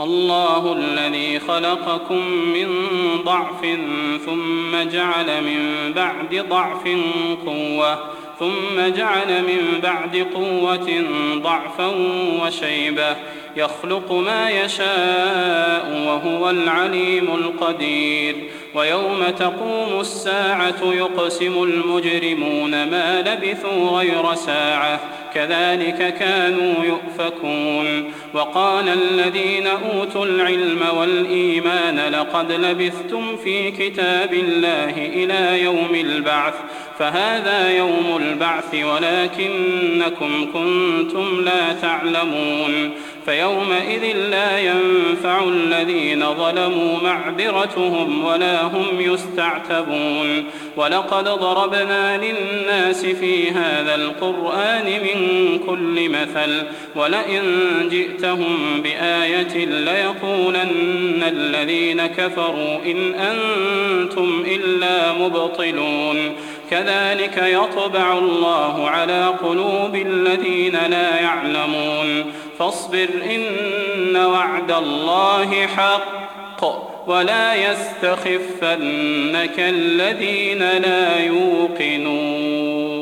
الله الذي خلقكم من ضعف ثم جعل من بعد ضعف قوة ثم جعل من بعد قوة ضعفا وشيبة يخلق ما يشاء وهو العليم القدير ويوم تقوم الساعة يقسم المجرمون ما لبثوا غير ساعة كذلك كانوا يؤفكون وقال الذين أوتوا العلم والإيمان لقد لبثتم في كتاب الله إلى يوم البعث فهذا يوم البعث ولكنكم كنتم لا تعلمون فيومئذ لا ينفع الذين ظلموا معذرتهم ولا هم يستعتبون ولقد ضربنا للناس في هذا القرآن من كل مثل ولئن جئتهم بآية ليقولن الذين كفروا إن أنتم إلا مبطلون كذلك يطبع الله على قلوب الذين لا يعلمون فاصبر إن وعد الله حق ولا يستخفنك الذين لا يوقنون